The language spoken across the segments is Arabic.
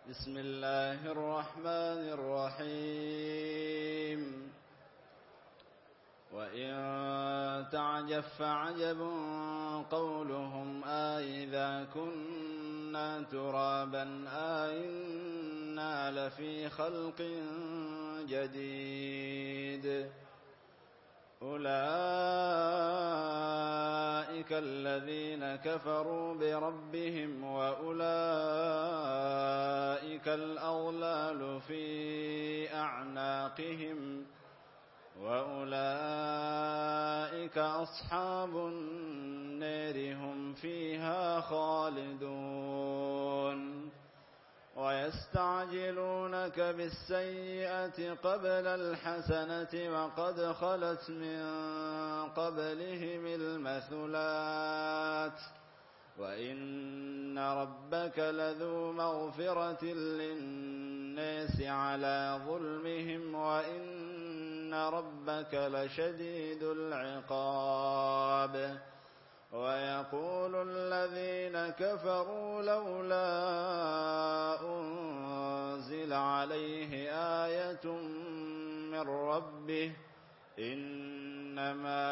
بسم الله الرحمن الرحيم وإن تعجب فعجب قولهم أإذا كنا ترابا أإنا لفي خلق جديد أولئك الذين كفروا بربهم وأولئك الأغلال في أعناقهم وأولئك أصحاب النار هم فيها خالدون ويستعجلونك بالسيئة قبل الحسنة وقد خلت من قبلهم المثلات وإن ربك لذو مغفرة للناس على ظلمهم وإن ربك لشديد العقاب ويقول الذين كفروا لولا أنزل عليه آية من ربه إنما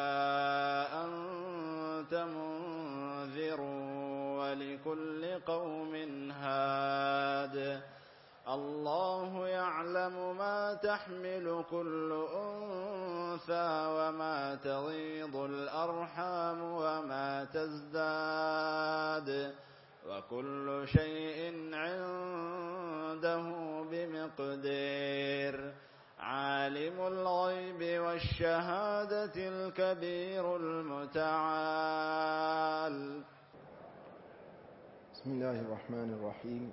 أنت منذر ولكل قوم هاد الله يعلم ما تحمل كل أنثى وما تغيض الأرحام وما تزداد وكل شيء عنده بمقدار عالم الغيب والشهادة الكبير المتعال. بسم الله الرحمن الرحيم.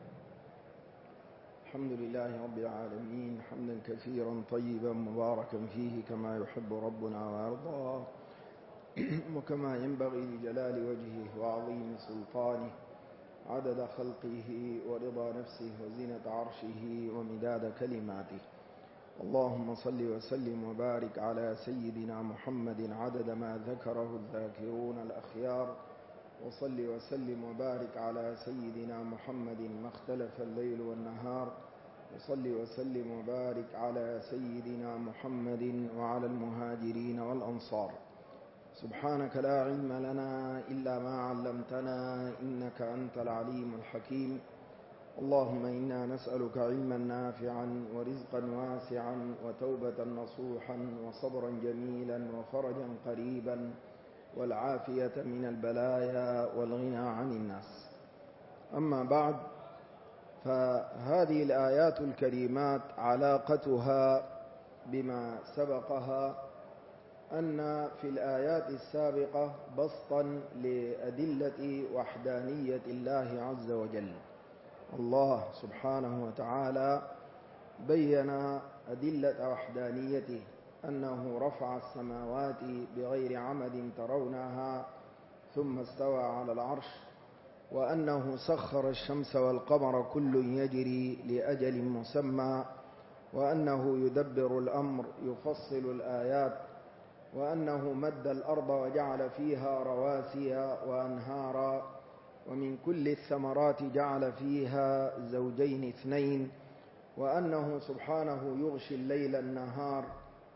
الحمد لله رب العالمين حمدا كثيرا طيبا مباركا فيه كما يحب ربنا ويرضى وكما ينبغي لجلال وجهه وعظيم سلطانه عدد خلقه ورضا نفسه وزينة عرشه ومداد كلماته. اللهم صل وسلم وبارك على سيدنا محمد عدد ما ذكره الذاكرون الأخيار وصل وسلم وبارك على سيدنا محمد ما اختلف الليل والنهار وصل وسلم وبارك على سيدنا محمد وعلى المهاجرين والأنصار. سبحانك لا علم لنا إلا ما علمتنا إنك أنت العليم الحكيم. اللهم إنا نسألك علما نافعا ورزقا واسعا وتوبة نصوحا وصبرا جميلا وفرجا قريبا والعافية من البلايا والغنى عن الناس. أما بعد، فهذه الآيات الكريمات علاقتها بما سبقها أن في الآيات السابقة بسطا لأدلة وحدانية الله عز وجل. الله سبحانه وتعالى بين أدلة وحدانيته أنه رفع السماوات بغير عمد ترونها ثم استوى على العرش، وأنه سخر الشمس والقمر كل يجري لأجل مسمى، وأنه يدبر الأمر يفصل الآيات، وأنه مد الأرض وجعل فيها رواسي وأنهارا، ومن كل الثمرات جعل فيها زوجين اثنين، وأنه سبحانه يغشي الليل النهار،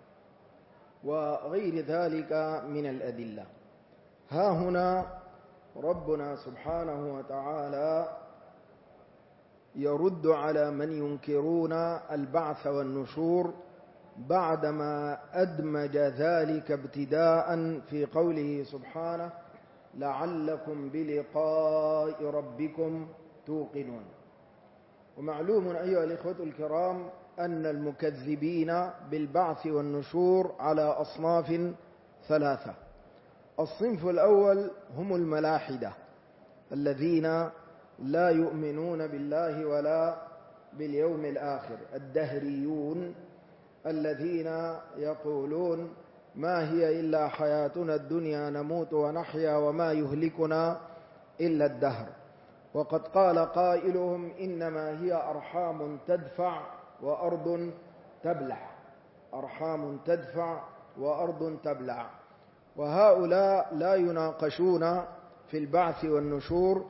وغير ذلك من الأدلة. ها هنا ربنا سبحانه وتعالى يرد على من ينكرون البعث والنشور بعدما أدمج ذلك ابتداء في قوله سبحانه لعلكم بلقاء ربكم توقنون. ومعلوم أيها الإخوة الكرام أن المكذبين بالبعث والنشور على أصناف ثلاثة. الصنف الأول هم الملاحدة الذين لا يؤمنون بالله ولا باليوم الآخر، الدهريون الذين يقولون ما هي إلا حياتنا الدنيا نموت ونحيا وما يهلكنا إلا الدهر. وقد قال قائلهم إنما هي أرحام تدفع وأرض تبلع، أرحام تدفع وأرض تبلع. وهؤلاء لا يناقشون في البعث والنشور،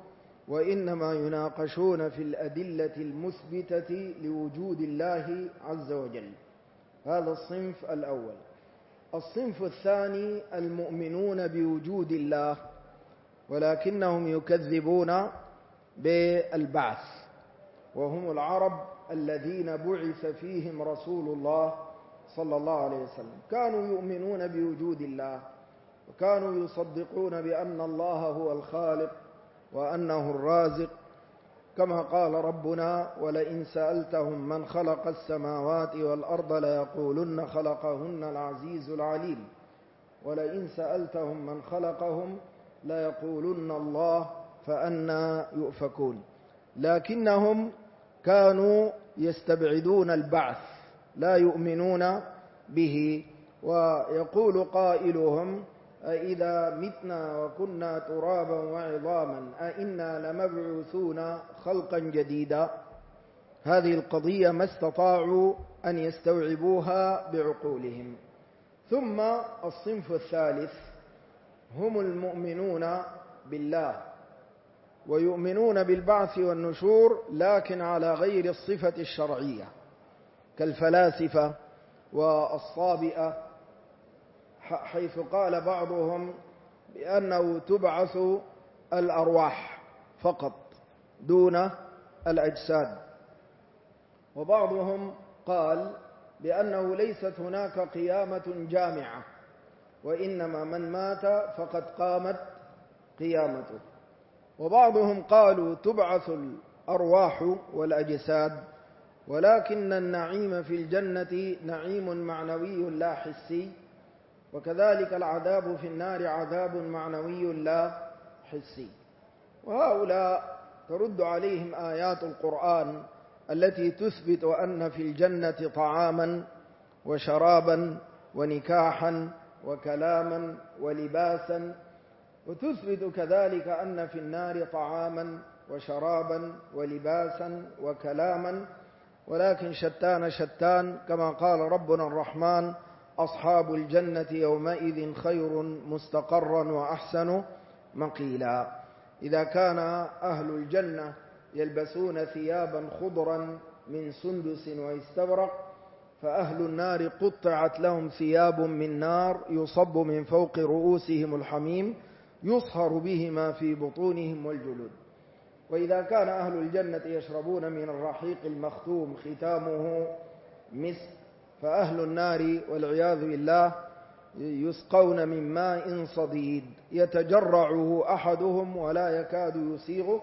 وإنما يناقشون في الأدلة المثبتة لوجود الله عز وجل. هذا الصنف الأول. الصنف الثاني المؤمنون بوجود الله ولكنهم يكذبون بالبعث، وهم العرب الذين بعث فيهم رسول الله صلى الله عليه وسلم. كانوا يؤمنون بوجود الله، وكانوا يصدقون بأن الله هو الخالق وأنه الرازق، كما قال ربنا: ولئن سألتهم من خلق السماوات والأرض ليقولن خلقهن العزيز العليم. ولئن سألتهم من خلقهم ليقولن الله فأنى يؤفكون. لكنهم كانوا يستبعدون البعث، لا يؤمنون به. ويقول قائلهم: أإذا متنا وكنا ترابا وعظاما أإنا لمبعوثون خلقا جديدا. هذه القضية ما استطاعوا أن يستوعبوها بعقولهم. ثم الصنف الثالث هم المؤمنون بالله ويؤمنون بالبعث والنشور، لكن على غير الصفة الشرعية، كالفلاسفة والصابئة، حيث قال بعضهم بأنه تبعث الأرواح فقط دون الأجساد، وبعضهم قال بأنه ليست هناك قيامة جامعة، وإنما من مات فقد قامت قيامته. وبعضهم قالوا تبعث الأرواح والأجساد، ولكن النعيم في الجنة نعيم معنوي لا حسي، وكذلك العذاب في النار عذاب معنوي لا حسي. وهؤلاء ترد عليهم آيات القرآن التي تثبت أن في الجنة طعاما وشرابا ونكاحا وكلاما ولباسا، وتثبت كذلك أن في النار طعاما وشرابا ولباسا وكلاما، ولكن شتان شتان، كما قال ربنا الرحمن: أصحاب الجنة يومئذ خير مستقرا وأحسن مقيلا. إذا كان أهل الجنة يلبسون ثيابا خضرا من سندس واستبرق، فأهل النار قطعت لهم ثياب من نار يصب من فوق رؤوسهم الحميم يصهر بهما في بطونهم والجلود. وإذا كان أهل الجنة يشربون من الرحيق المختوم ختامه مسك، فأهل النار والعياذ بالله يسقون من ماء صديد يتجرعه أحدهم ولا يكاد يسيغه.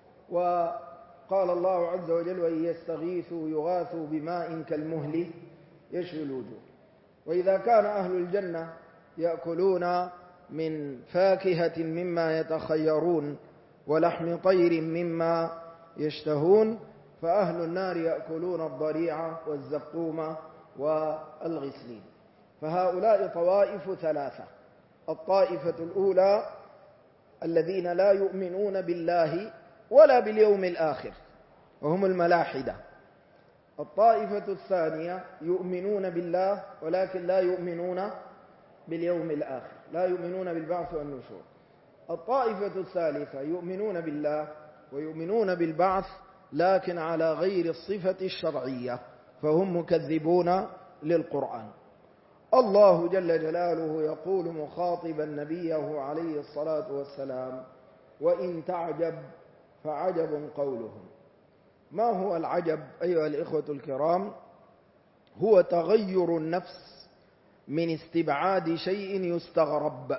وقال الله عز وجل: وإن يستغيثوا يغاثوا بماء كالمهل يشوي الوجوه. وإذا كان أهل الجنة يأكلون من فاكهة مما يتخيرون ولحم طير مما يشتهون، فأهل النار يأكلون الضريع والزقوم والغسلين. فهؤلاء طوائف ثلاثة: الطائفة الأولى الذين لا يؤمنون بالله ولا باليوم الآخر وهم الملاحدة. الطائفة الثانية يؤمنون بالله ولكن لا يؤمنون باليوم الآخر، لا يؤمنون بالبعث والنشور. الطائفة الثالثة يؤمنون بالله ويؤمنون بالبعث لكن على غير الصفة الشرعية، فهم مكذبون للقرآن. الله جل جلاله يقول مخاطبا نبيه عليه الصلاة والسلام: وإن تعجب فعجب قولهم. ما هو العجب أيها الإخوة الكرام؟ هو تغير النفس من استبعاد شيء يستغرب.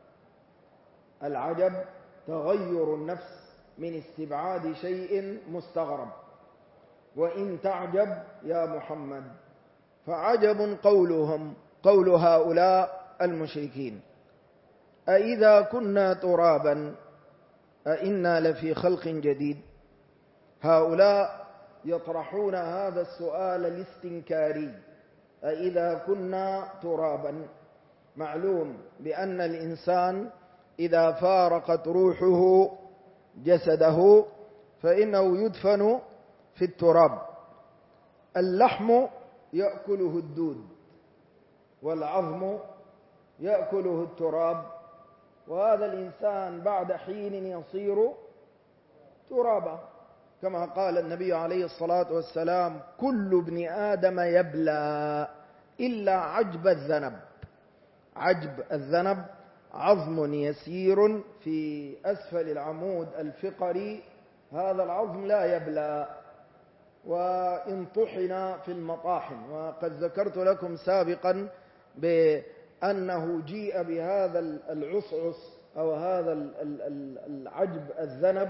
العجب تغير النفس من استبعاد شيء مستغرب. وإن تعجب يا محمد فعجب قولهم، قول هؤلاء المشركين: أإذا كنا ترابا أإنا لفي خلق جديد. هؤلاء يطرحون هذا السؤال الاستنكاري: أإذا كنا ترابا. معلوم بأن الإنسان إذا فارقت روحه جسده فإنه يدفن في التراب. اللحم يأكله الدود والعظم يأكله التراب، وهذا الإنسان بعد حين يصير ترابا، كما قال النبي عليه الصلاة والسلام: كل ابن آدم يبلى إلا عجب الذنب. عجب الذنب عظم يسير في أسفل العمود الفقري، هذا العظم لا يبلى وإن طحن في المطاحن. وقد ذكرت لكم سابقا بأنه جيء بهذا العصعص أو هذا العجب الذنب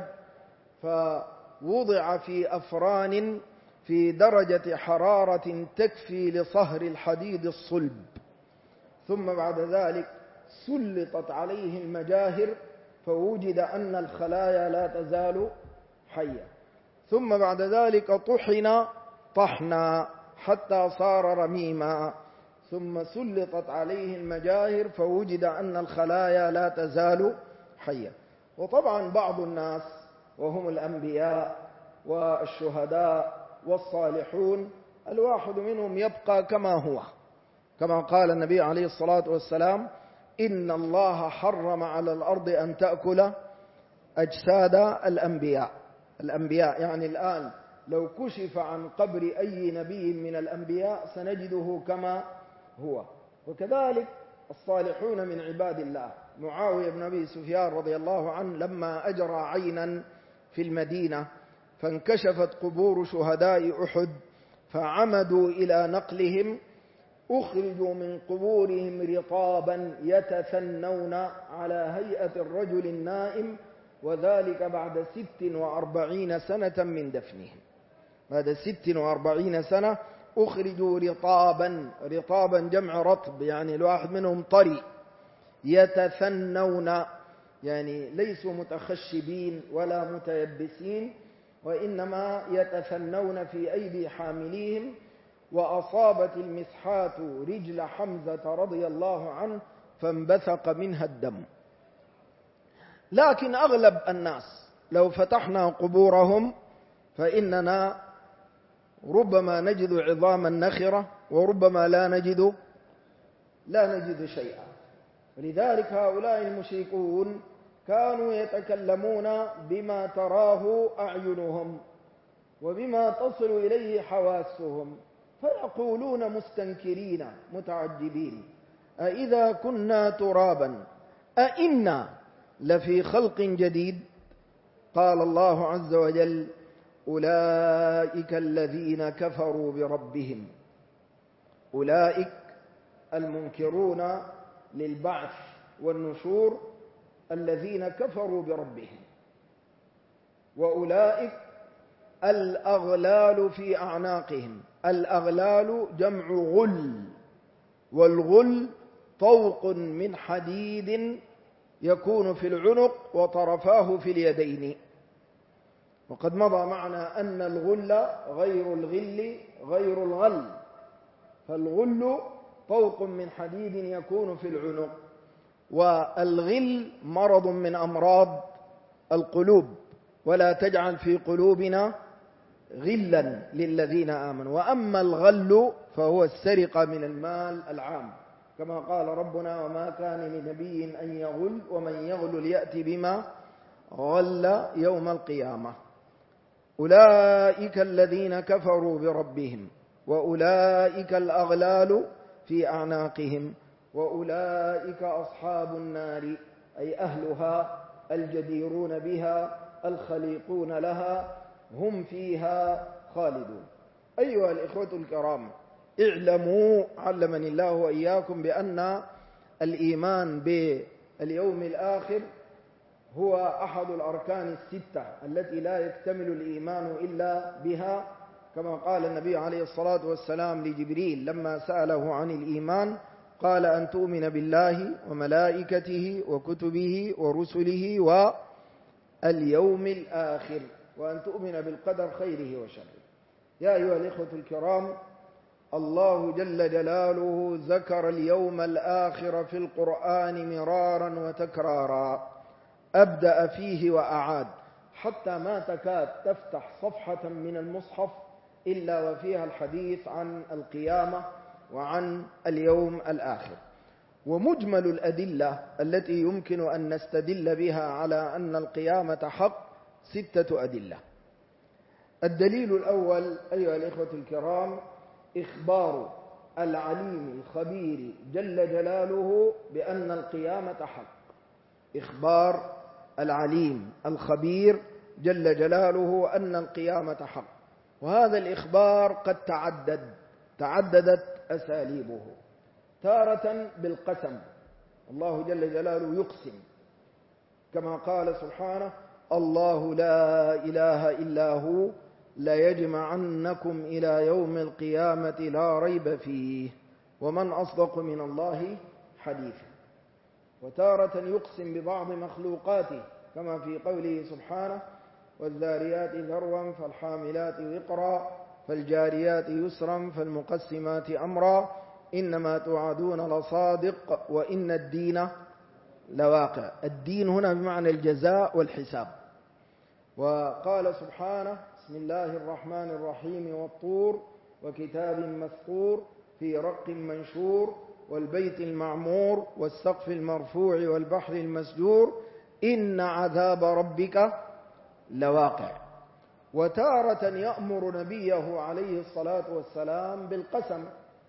فوضع في أفران في درجة حرارة تكفي لصهر الحديد الصلب، ثم بعد ذلك سلطت عليه المجاهر فوجد أن الخلايا لا تزال حية، ثم بعد ذلك طحن طحنا حتى صار رميما، ثم سلطت عليه المجاهر فوجد أن الخلايا لا تزال حية. وطبعا بعض الناس وهم الأنبياء والشهداء والصالحون الواحد منهم يبقى كما هو، كما قال النبي عليه الصلاة والسلام: إن الله حرم على الأرض أن تأكل أجساد الأنبياء. الأنبياء يعني الآن لو كشف عن قبر أي نبي من الأنبياء سنجده كما هو. وكذلك الصالحون من عباد الله. معاوية بن أبي سفيان رضي الله عنه لما أجرى عينا في المدينة فانكشفت قبور شهداء أحد فعمدوا إلى نقلهم، أخرجوا من قبورهم رطابا يتثنون على هيئة الرجل النائم، وذلك بعد 46 سنة من دفنهم. بعد 46 سنة أخرجوا رطابا جمع رطب، يعني الواحد منهم طري، يتثنون يعني ليسوا متخشبين ولا متيبسين، وإنما يتثنون في أيدي حامليهم. وأصابت المسحات رجل حمزة رضي الله عنه فانبثق منها الدم. لكن أغلب الناس لو فتحنا قبورهم فإننا ربما نجد عظاما نخرة وربما لا نجد شيئا. ولذلك هؤلاء المشركون كانوا يتكلمون بما تراه أعينهم وبما تصل إليه حواسهم، فيقولون مستنكرين متعجبين: أإذا كنا ترابا أإنا لفي خلق جديد؟ قال الله عز وجل: أولئك الذين كفروا بربهم. أولئك المنكرون للبعث والنشور الذين كفروا بربهم، وأولئك الأغلال في أعناقهم. الأغلال جمع غل، والغل طوق من حديد يكون في العنق وطرفاه في اليدين. وقد مضى معنا أن الغل غير الغل غير الغل، فالغل طوق من حديد يكون في العنق، والغل مرض من أمراض القلوب، ولا تجعل في قلوبنا غلا للذين آمنوا. وأما الغل فهو السرقة من المال العام، كما قال ربنا: وما كان لنبي أن يغل ومن يغل يأتي بما غل يوم القيامة. أولئك الذين كفروا بربهم، وأولئك الأغلال في أعناقهم، وأولئك أصحاب النار، أي أهلها الجديرون بها الخليقون لها، هم فيها خالدون. أيها الإخوة الكرام، اعلموا علمني الله وإياكم بأن الإيمان باليوم الآخر هو أحد الأركان الستة التي لا يكتمل الإيمان إلا بها، كما قال النبي عليه الصلاة والسلام لجبريل لما سأله عن الإيمان، قال: أن تؤمن بالله وملائكته وكتبه ورسله واليوم الآخر، وأن تؤمن بالقدر خيره وشره. يا أيها الإخوة الكرام، الله جل جلاله ذكر اليوم الآخر في القرآن مرارا وتكرارا، أبدأ فيه وأعاد، حتى ما تكاد تفتح صفحة من المصحف إلا وفيها الحديث عن القيامة وعن اليوم الآخر. ومجمل الأدلة التي يمكن أن نستدل بها على أن القيامة حق 6 أدلة. الدليل الأول أيها الإخوة الكرام إخبار العليم الخبير جل جلاله بأن القيامة حق. إخبار العليم الخبير جل جلاله أن القيامة حق. وهذا الإخبار قد تعددت أساليبه. تارة بالقسم، الله جل جلاله يقسم كما قال سبحانه: الله لا إله إلا هو ليجمعنكم إلى يوم القيامة لا ريب فيه ومن أصدق من الله حديثا. وتارة يقسم ببعض مخلوقاته كما في قوله سبحانه: والذاريات ذروا فالحاملات وقرا فالجاريات يسرا فالمقسمات أمرا إنما توعدون لصادق وإن الدين لواقع. الدين هنا بمعنى الجزاء والحساب. وقال سبحانه: بسم الله الرحمن الرحيم والطور وكتاب مسطور في رق منشور والبيت المعمور والسقف المرفوع والبحر المسجور إن عذاب ربك لواقع. وتارة يأمر نبيه عليه الصلاة والسلام بالقسم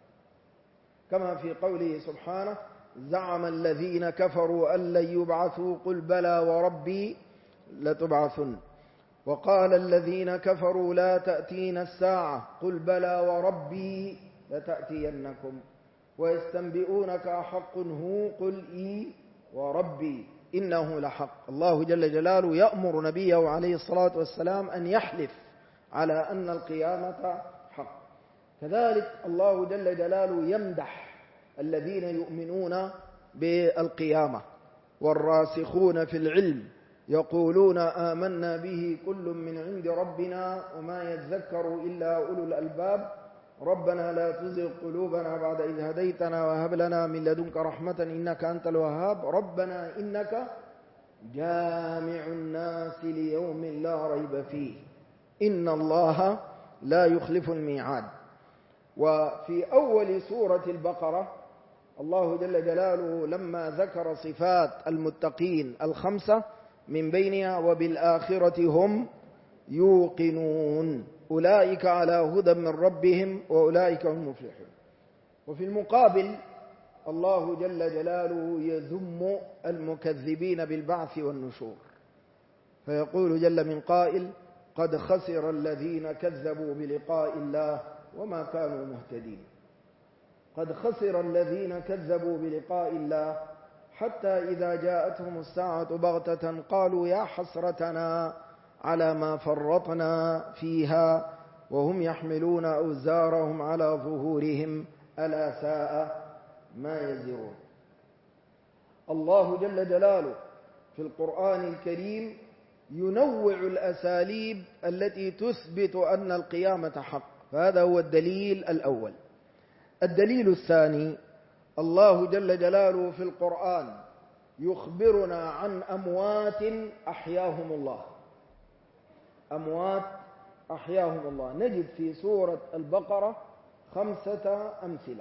كما في قوله سبحانه: زعم الذين كفروا أن لن يبعثوا قل بلى وربي لتبعثن. وقال الذين كفروا لا تأتين الساعة قل بلى وربي لتأتينكم ويستنبئونك أحق هو قل إي وربي إنه لحق. الله جل جلاله يأمر نبيه عليه الصلاة والسلام أن يحلف على أن القيامة حق. كذلك الله جل جلاله يمدح الذين يؤمنون بالقيامة والراسخون في العلم يقولون آمنا به كل من عند ربنا وما يذكر إلا أولو الألباب ربنا لا تزغ قلوبنا بعد إذ هديتنا وهب لنا من لدنك رحمة إنك أنت الوهاب ربنا إنك جامع الناس ليوم لا ريب فيه إن الله لا يخلف الميعاد. وفي أول سورة البقرة الله جل جلاله لما ذكر صفات المتقين 5 من بينها وبالآخرة هم يوقنون أولئك على هدى من ربهم وأولئك هم المفلحون. وفي المقابل الله جل جلاله يذم المكذبين بالبعث والنشور فيقول جل من قائل قد خسر الذين كذبوا بلقاء الله وما كانوا مهتدين. قد خسر الذين كذبوا بلقاء الله حتى إذا جاءتهم الساعة بغتة قالوا يا حسرتنا على ما فرطنا فيها وهم يحملون أوزارهم على ظهورهم ألا ساء ما يزرون. الله جل جلاله في القرآن الكريم ينوع الأساليب التي تثبت أن القيامة حق، فهذا هو الدليل الأول. الدليل الثاني الله جل جلاله في القرآن يخبرنا عن أموات أحياهم الله. أموات أحياهم الله نجد في سورة البقرة 5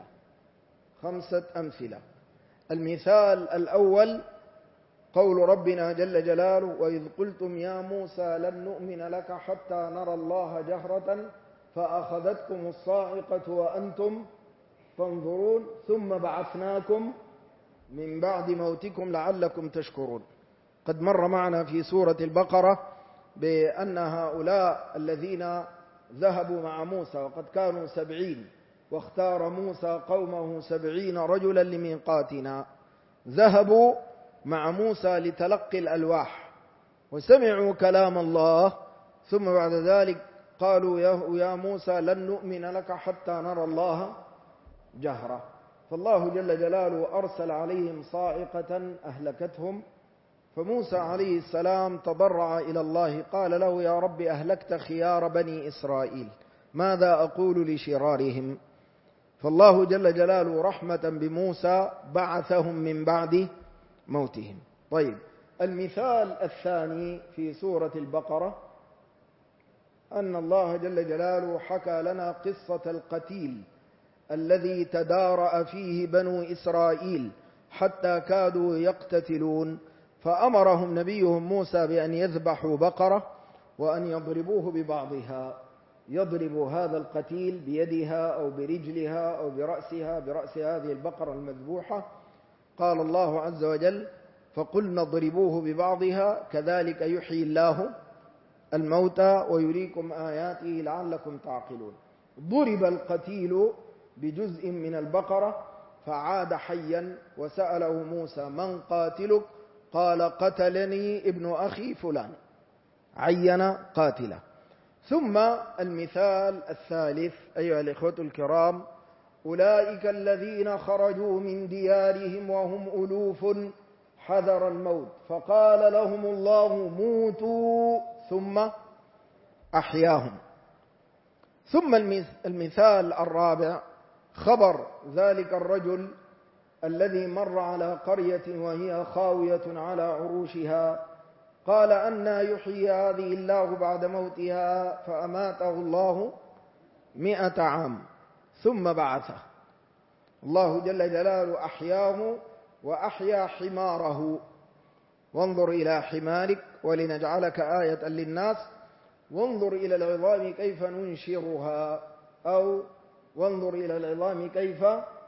أمثلة. المثال الأول قول ربنا جل جلاله وإذ قلتم يا موسى لن نؤمن لك حتى نرى الله جهرة فأخذتكم الصاعقة وأنتم تنظرون ثم بعثناكم من بعد موتكم لعلكم تشكرون. قد مر معنا في سورة البقرة بأن هؤلاء الذين ذهبوا مع موسى وقد كانوا 70 واختار موسى قومه 70 رجلا لميقاتنا ذهبوا مع موسى لتلقي الألواح وسمعوا كلام الله ثم بعد ذلك قالوا يا موسى لن نؤمن لك حتى نرى الله جهرة. فالله جل جلاله أرسل عليهم صاعقة أهلكتهم فموسى عليه السلام تضرع إلى الله قال له يا رب أهلكت خيار بني إسرائيل ماذا أقول لشرارهم. فالله جل جلاله رحمة بموسى بعثهم من بعد موتهم. طيب المثال الثاني في سورة البقرة أن الله جل جلاله حكى لنا قصة القتيل الذي تدارأ فيه بنو إسرائيل حتى كادوا يقتتلون فأمرهم نبيهم موسى بأن يذبحوا بقرة وأن يضربوه ببعضها، يضرب هذا القتيل بيدها أو برجلها أو برأسها، برأس هذه البقرة المذبوحة. قال الله عز وجل: فقلنا اضربوه ببعضها كذلك يحيي الله الموتى ويريكم آياته لعلكم تعقلون. ضرب القتيل بجزء من البقرة فعاد حيا، وسأله موسى: من قاتلك؟ قال: قتلني ابن أخي فلان. عين قاتله. ثم المثال الثالث أيها الإخوة الكرام: أولئك الذين خرجوا من ديارهم وهم ألوف حذر الموت فقال لهم الله موتوا ثم أحياهم. ثم المثال الرابع: خبر ذلك الرجل الذي مر على قرية وهي خاوية على عروشها، قال: أنى يحيي هذه الله بعد موتها؟ فأماته الله 100 عام ثم بعثه. الله جل جلاله أحياه وأحيا حماره. وانظر إلى حمارك ولنجعلك آية للناس، وانظر إلى العظام كيف ننشرها، أو وانظر إلى العظام كيف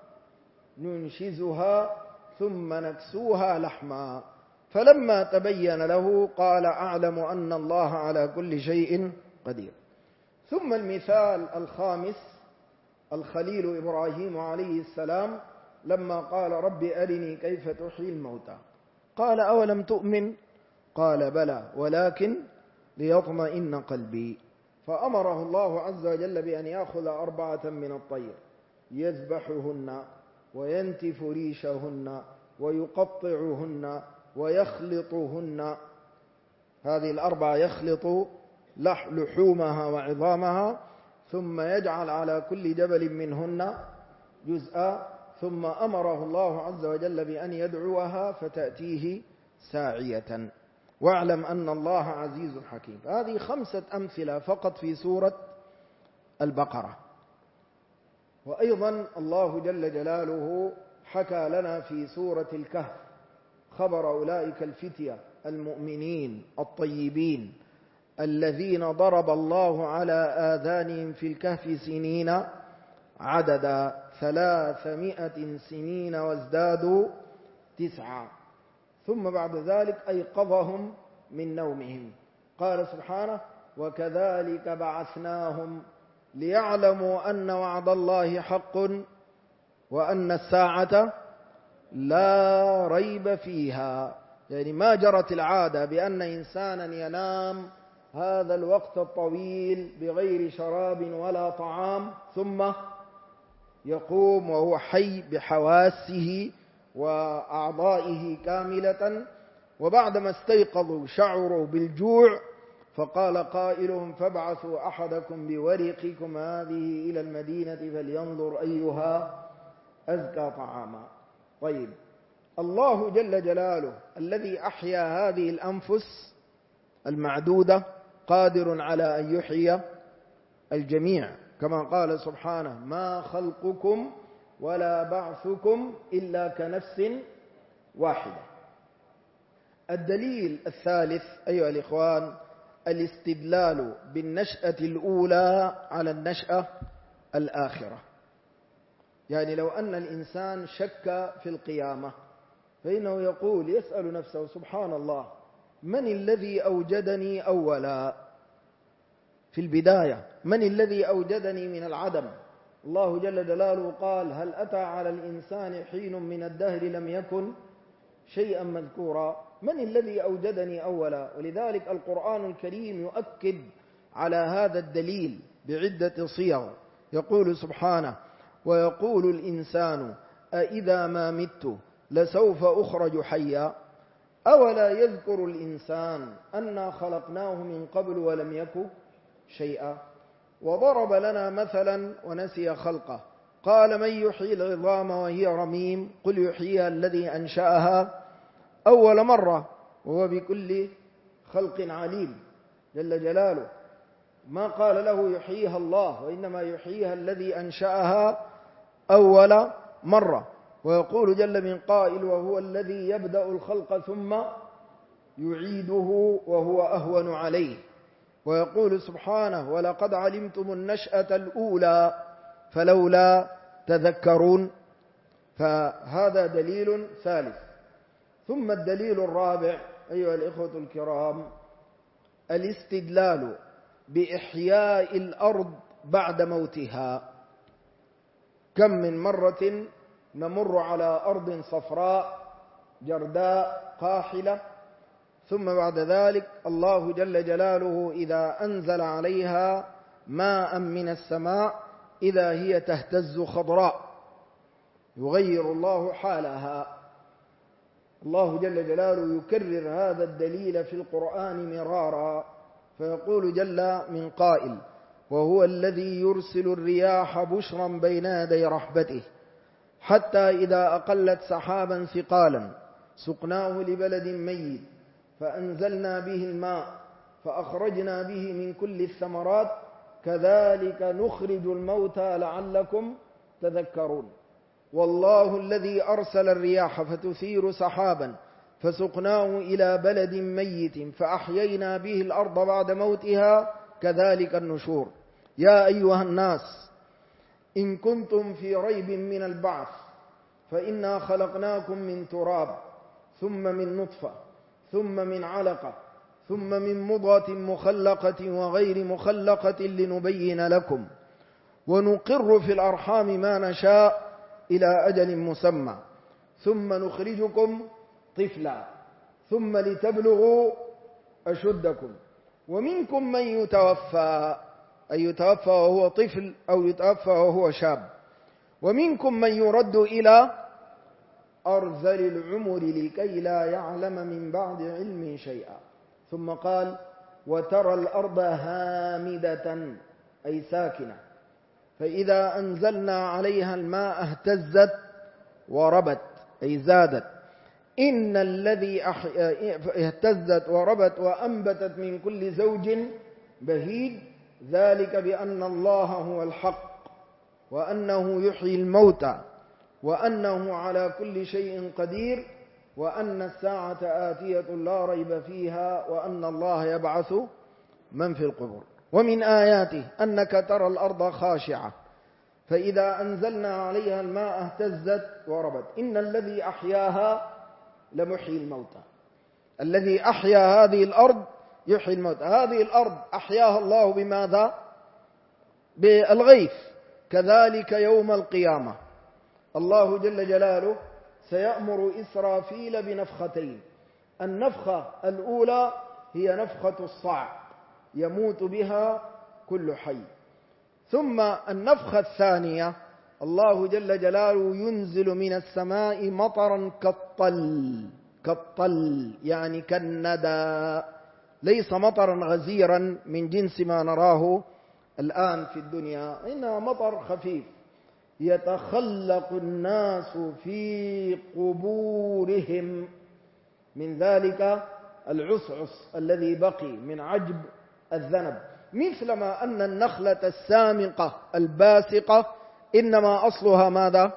ننشزها ثم نكسوها لحما. فلما تبين له قال: أعلم أن الله على كل شيء قدير. ثم المثال الخامس: الخليل إبراهيم عليه السلام لما قال: رب أرني كيف تحيي الموتى. قال: أولم تؤمن؟ قال: بلى ولكن ليطمئن قلبي. فأمره الله عز وجل بأن يأخذ 4 من الطير يذبحهن وينتف ريشهن ويقطعهن ويخلطهن، هذه 4 يخلط لحومها وعظامها، ثم يجعل على كل جبل منهن جزءا، ثم أمره الله عز وجل بأن يدعوها فتأتيه ساعية. واعلم أن الله عزيز حكيم. هذه 5 أمثلة فقط في سورة البقرة. وأيضا الله جل جلاله حكى لنا في سورة الكهف خبر أولئك الفتية المؤمنين الطيبين الذين ضرب الله على آذانهم في الكهف سنين عددا 300 سنين وازدادوا 9. ثم بعد ذلك أيقظهم من نومهم. قال سبحانه: وكذلك بعثناهم ليعلموا أن وعد الله حق وأن الساعة لا ريب فيها. يعني ما جرت العادة بأن إنسانا ينام هذا الوقت الطويل بغير شراب ولا طعام ثم يقوم وهو حي بحواسه وأعضائه كاملة، وبعدما استيقظوا شعروا بالجوع، فقال قائلهم: فابعثوا أحدكم بورقكم هذه إلى المدينة فلينظر أيها أزكى طعاما. طيب، الله جل جلاله الذي أحيا هذه الأنفس المعدودة قادر على أن يحيي الجميع، كما قال سبحانه: ما خلقكم ولا بعثكم إلا كنفس واحدة. الدليل الثالث أيها الإخوان: الاستدلال بالنشأة الأولى على النشأة الآخرة. يعني لو أن الإنسان شك في القيامة فإنه يقول، يسأل نفسه: سبحان الله، من الذي أوجدني أولا في البداية؟ من الذي أوجدني من العدم؟ الله جل جلاله قال: هل أتى على الإنسان حين من الدهر لم يكن شيئا مذكورا. من الذي أوجدني أولا؟ ولذلك القرآن الكريم يؤكد على هذا الدليل بعدة صيغ. يقول سبحانه: ويقول الإنسان أإذا ما مت لسوف أخرج حيا أولا يذكر الإنسان أنا خلقناه من قبل ولم يك شيئا. وضرب لنا مثلا ونسي خلقه، قال: من يحيي العظام وهي رميم قل يحييها الذي أنشأها أول مرة وهو بكل خلق عليم جل جلاله. ما قال له يحييها الله، وإنما يحييها الذي أنشأها أول مرة. ويقول جل من قائل: وهو الذي يبدأ الخلق ثم يعيده وهو أهون عليه. ويقول سبحانه ولقد علمتم النشأة الأولى فلولا تذكرون. فهذا دليل ثالث. ثم الدليل الرابع أيها الإخوة الكرام الاستدلال بإحياء الأرض بعد موتها. كم من مرة نمر على أرض صفراء جرداء قاحلة، ثم بعد ذلك الله جل جلاله إذا أنزل عليها ماء من السماء إذا هي تهتز خضراء، يغير الله حالها. الله جل جلاله يكرر هذا الدليل في القرآن مرارا، فيقول جل من قائل وهو الذي يرسل الرياح بشرا بين يدي رحمته حتى إذا أقلت سحابا ثقالا سقناه لبلد ميت فأنزلنا به الماء فأخرجنا به من كل الثمرات كذلك نخرج الموتى لعلكم تذكرون. والله الذي أرسل الرياح فتثير سحابا فسقناه إلى بلد ميت فأحيينا به الأرض بعد موتها كذلك النشور. يا أيها الناس إن كنتم في ريب من البعث فإنا خلقناكم من تراب ثم من نطفة ثم من علقة ثم من مضغة مخلقة وغير مخلقة لنبين لكم ونقر في الأرحام ما نشاء إلى أجل مسمى ثم نخرجكم طفلا ثم لتبلغوا أشدكم ومنكم من يتوفى، أي يتوفى وهو طفل أو يتوفى وهو شاب، ومنكم من يرد إلى أرذل العمر لكي لا يعلم من بعد علم شيئا. ثم قال وترى الأرض هامدة أي ساكنة فإذا أنزلنا عليها الماء اهتزت وربت أي زادت. إن الذي اهتزت وربت وأنبتت من كل زوج بهيج ذلك بأن الله هو الحق وأنه يحيي الموتى وأنه على كل شيء قدير وأن الساعة آتية لا ريب فيها وأن الله يبعث من في القبور. ومن آياته أنك ترى الأرض خاشعة فإذا أنزلنا عليها الماء اهتزت وربت. إن الذي أحياها لمحيي الموتى. الذي أحيا هذه الأرض يحيي الموتى. هذه الأرض أحياها الله بماذا؟ بالغيث. كذلك يوم القيامة الله جل جلاله سيأمر إسرافيل بنفختين. النفخة الأولى هي نفخة الصعق يموت بها كل حي. ثم النفخة الثانية الله جل جلاله ينزل من السماء مطرا كالطل يعني كالندى، ليس مطرا غزيرا من جنس ما نراه الآن في الدنيا، إنها مطر خفيف يتخلق الناس في قبورهم من ذلك العسعس الذي بقي من عجب الذنب. مثلما أن النخلة السامقة الباسقة إنما أصلها ماذا؟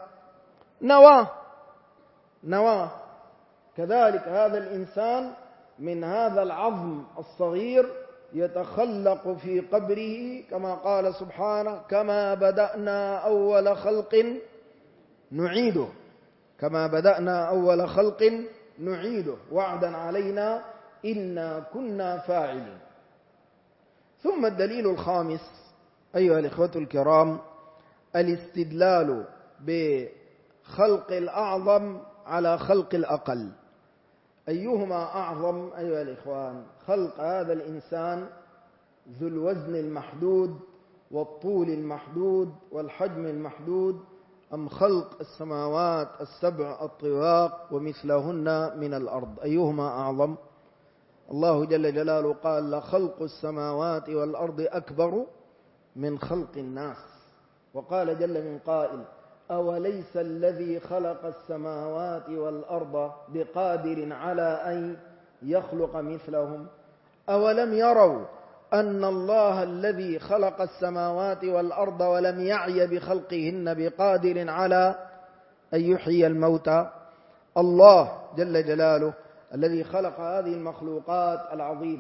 نواة. كذلك هذا الإنسان من هذا العظم الصغير يتخلق في قبره كما قال سبحانه كما بدأنا أول خلق نعيده، كما بدأنا أول خلق نعيده وعدا علينا إنا كنا فاعلين. ثم الدليل الخامس أيها الإخوة الكرام الاستدلال بخلق الأعظم على خلق الأقل. أيهما أعظم أيها الإخوان؟ خلق هذا الإنسان ذو الوزن المحدود والطول المحدود والحجم المحدود أم خلق السماوات السبع الطواق ومثلهن من الأرض؟ أيهما أعظم؟ الله جل جلاله قال لخلق السماوات والأرض أكبر من خلق الناس. وقال جل من قائل أوليس الذي خلق السماوات والأرض بقادر على أن يخلق مثلهم أولم يروا أن الله الذي خلق السماوات والأرض ولم يعي بخلقهن بقادر على أن يحيي الموتى. الله جل جلاله الذي خلق هذه المخلوقات العظيمة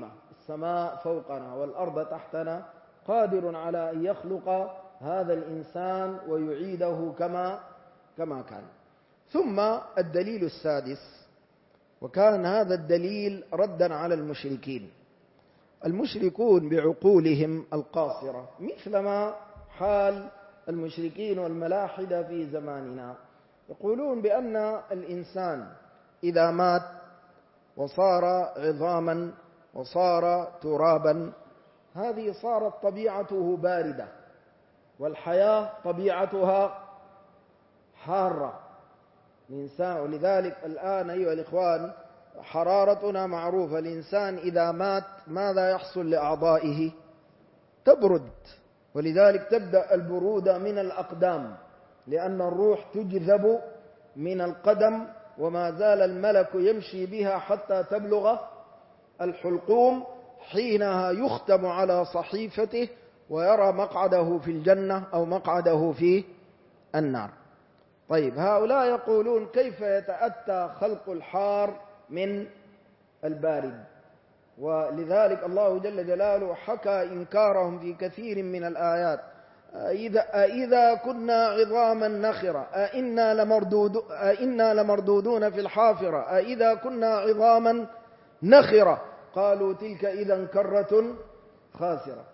السماء فوقنا والأرض تحتنا قادر على أن يخلق هذا الإنسان ويعيده كما كان. ثم الدليل السادس، وكان هذا الدليل ردا على المشركين. المشركون بعقولهم القاصرة مثلما حال المشركين والملاحدة في زماننا، يقولون بأن الإنسان إذا مات وصار عظاما وصار ترابا هذه صارت طبيعته باردة، والحياة طبيعتها حارة الإنسان. ولذلك الآن أيها الإخوان حرارتنا معروفة، الإنسان إذا مات ماذا يحصل لأعضائه؟ تبرد، ولذلك تبدأ البرودة من الأقدام، لأن الروح تجذب من القدم وما زال الملك يمشي بها حتى تبلغ الحلقوم، حينها يختم على صحيفته ويرى مقعده في الجنة أو مقعده في النار. طيب، هؤلاء يقولون كيف يتأتى خلق الحار من البارد؟ ولذلك الله جل جلاله حكى إنكارهم في كثير من الآيات. أإذا كنا عظاما نخرة أإنا لمردودون في الحافرة أإذا كنا عظاما نخرة قالوا تلك إذا كرة خاسرة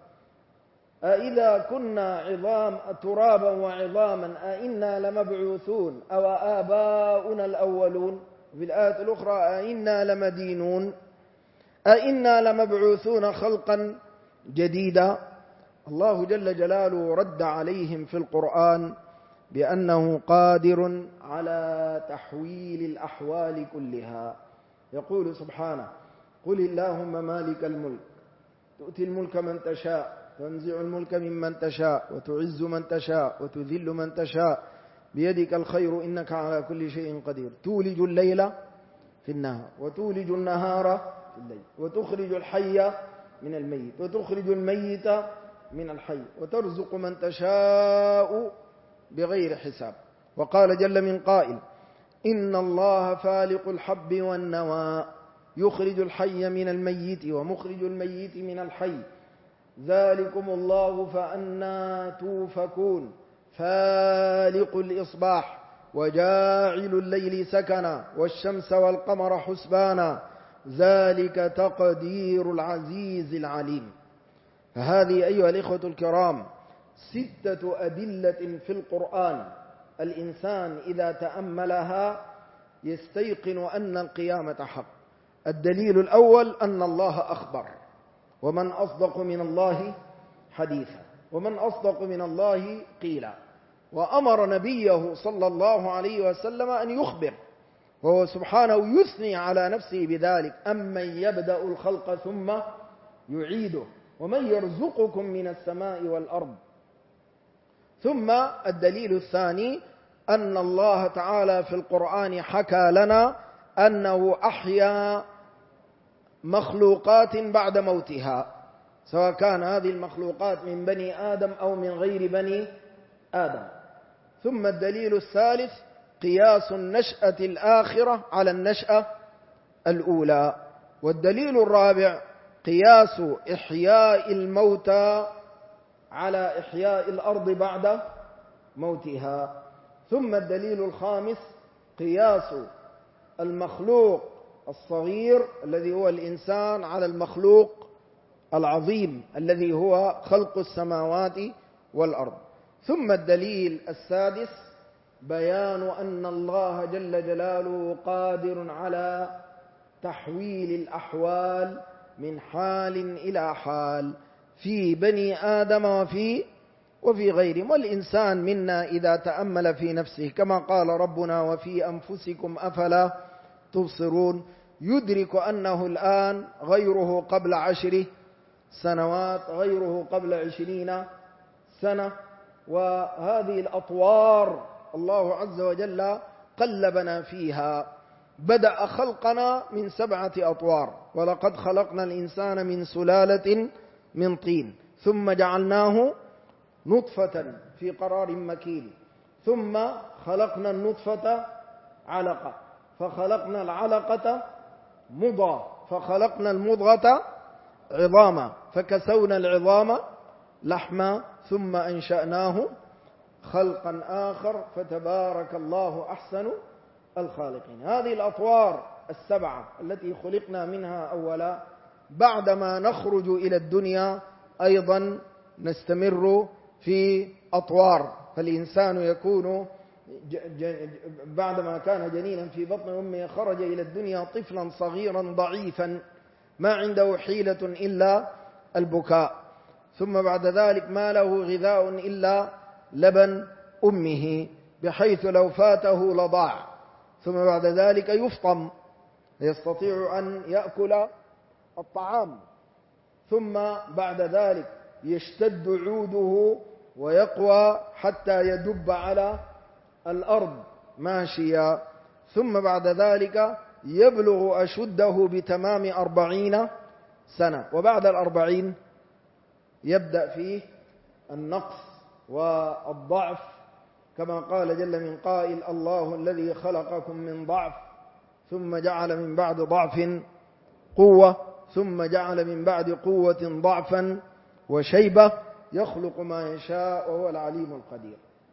أإذا كنا ترابا وعظاما أإنا لمبعوثون أو آباؤنا الأولون. في الآية الأخرى أإنا لمدينون أإنا لمبعوثون خلقا جديدا. الله جل جلاله رد عليهم في القرآن بأنه قادر على تحويل الأحوال كلها. يقول سبحانه: قل اللهم مالك الملك تؤتي الملك من تشاء تنزع الملك ممن تشاء وتعز من تشاء وتذل من تشاء بيدك الخير إنك على كل شيء قدير تولج الليل في النهار وتولج النهار في الليل وتخرج الحي من الميت وتخرج الميت من الحي وترزق من تشاء بغير حساب. وقال جل من قائل: إن الله فالق الحب والنوى يخرج الحي من الميت ومخرج الميت من الحي ذلكم الله فأنى توفكون فالق الإصباح وجاعل الليل سكنا والشمس والقمر حسبانا ذلك تقدير العزيز العليم. فهذه أيها الإخوة الكرام 6 أدلة في القرآن الإنسان إذا تأملها يستيقن أن القيامة حق. الدليل الأول أن الله أخبر، ومن أصدق من الله حديثا، ومن أصدق من الله قيلا، وأمر نبيه صلى الله عليه وسلم أن يخبر، وهو سبحانه يثني على نفسه بذلك: أمن يبدأ الخلق ثم يعيده ومن يرزقكم من السماء والأرض. ثم الدليل الثاني أن الله تعالى في القرآن حكى لنا أنه أحيا مخلوقات بعد موتها، سواء كان هذه المخلوقات من بني آدم أو من غير بني آدم. ثم الدليل الثالث قياس النشأة الآخرة على النشأة الأولى. والدليل الرابع قياس إحياء الموتى على إحياء الأرض بعد موتها. ثم الدليل الخامس قياس المخلوق الصغير الذي هو الإنسان على المخلوق العظيم الذي هو خلق السماوات والأرض. ثم الدليل السادس بيان أن الله جل جلاله قادر على تحويل الأحوال من حال إلى حال في بني آدم وفي غيرهم. والإنسان منا إذا تأمل في نفسه كما قال ربنا: وفي أنفسكم أفلا تبصرون، يدرك أنه الآن غيره قبل 10 سنوات، غيره قبل 20 سنة. وهذه الأطوار الله عز وجل قلبنا فيها. بدأ خلقنا من 7 أطوار: ولقد خلقنا الإنسان من سلالة من طين ثم جعلناه نطفة في قرار مكين ثم خلقنا النطفة علقة فخلقنا العلقة مضغة فخلقنا المضغة عظاما فكسونا العظام لحما ثم أنشأناه خلقا آخر فتبارك الله أحسن الخالقين. هذه الأطوار السبعة التي خلقنا منها أولا، بعدما نخرج إلى الدنيا أيضا نستمر في أطوار. فالإنسان يكون بعدما كان جنينا في بطن أمه خرج إلى الدنيا طفلا صغيرا ضعيفا ما عنده حيلة إلا البكاء، ثم بعد ذلك ما له غذاء إلا لبن أمه بحيث لو فاته لضاع، ثم بعد ذلك يفطم يستطيع أن يأكل الطعام، ثم بعد ذلك يشتد عوده ويقوى حتى يدب على الأرض ماشيا، ثم بعد ذلك يبلغ أشده بتمام 40 سنة، وبعد 40 يبدأ فيه النقص والضعف، كما قال جل من قائل: الله الذي خلقكم من ضعف ثم جعل من بعد ضعف قوة ثم جعل من بعد قوة ضعفا وشيبة يخلق ما يشاء وهو العليم القدير.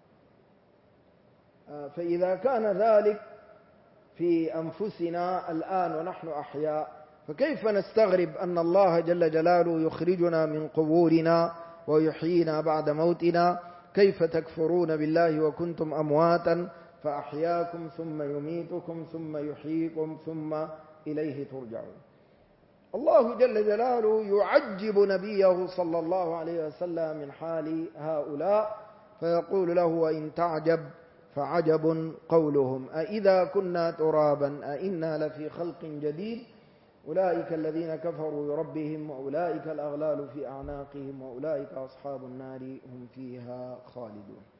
فإذا كان ذلك في أنفسنا الآن ونحن أحياء، فكيف نستغرب أن الله جل جلاله يخرجنا من قبورنا ويحيينا بعد موتنا؟ كيف تكفرون بالله وكنتم أمواتا فأحياكم ثم يميتكم ثم يحييكم ثم إليه ترجعون. الله جل جلاله يعجب نبيه صلى الله عليه وسلم من حال هؤلاء، فيقول له: وإن تعجب فعجب قولهم أإذا كنا ترابا أإنا لفي خلق جديد أولئك الذين كفروا بربهم وأولئك الأغلال في أعناقهم وأولئك أصحاب النار هم فيها خالدون.